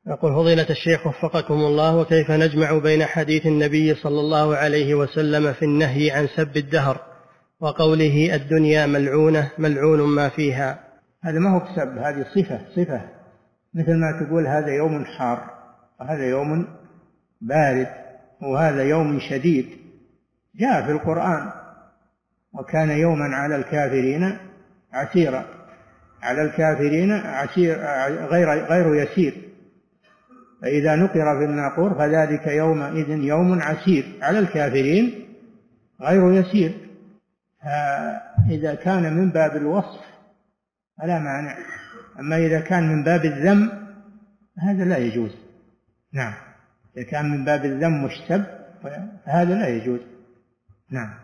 يقول فضيلة الشيخ وفقكم الله، وكيف نجمع بين حديث النبي صلى الله عليه وسلم في النهي عن سب الدهر وقوله الدنيا ملعونة ملعون ما فيها؟ هذا ما هو بسب، هذه صفة، مثل ما تقول هذا يوم حار وهذا يوم بارد وهذا يوم شديد، جاء في القرآن وكان يوما على الكافرين عسيرا، على الكافرين عسير غير يسير، فإذا نقر في الناقور فذلك يومئذ يوم عسير على الكافرين غير يسير. إذا كان من باب الوصف فلا مانع، أما إذا كان من باب الذم هذا لا يجوز. نعم، إذا كان من باب الذم مشتب فهذا لا يجوز. نعم.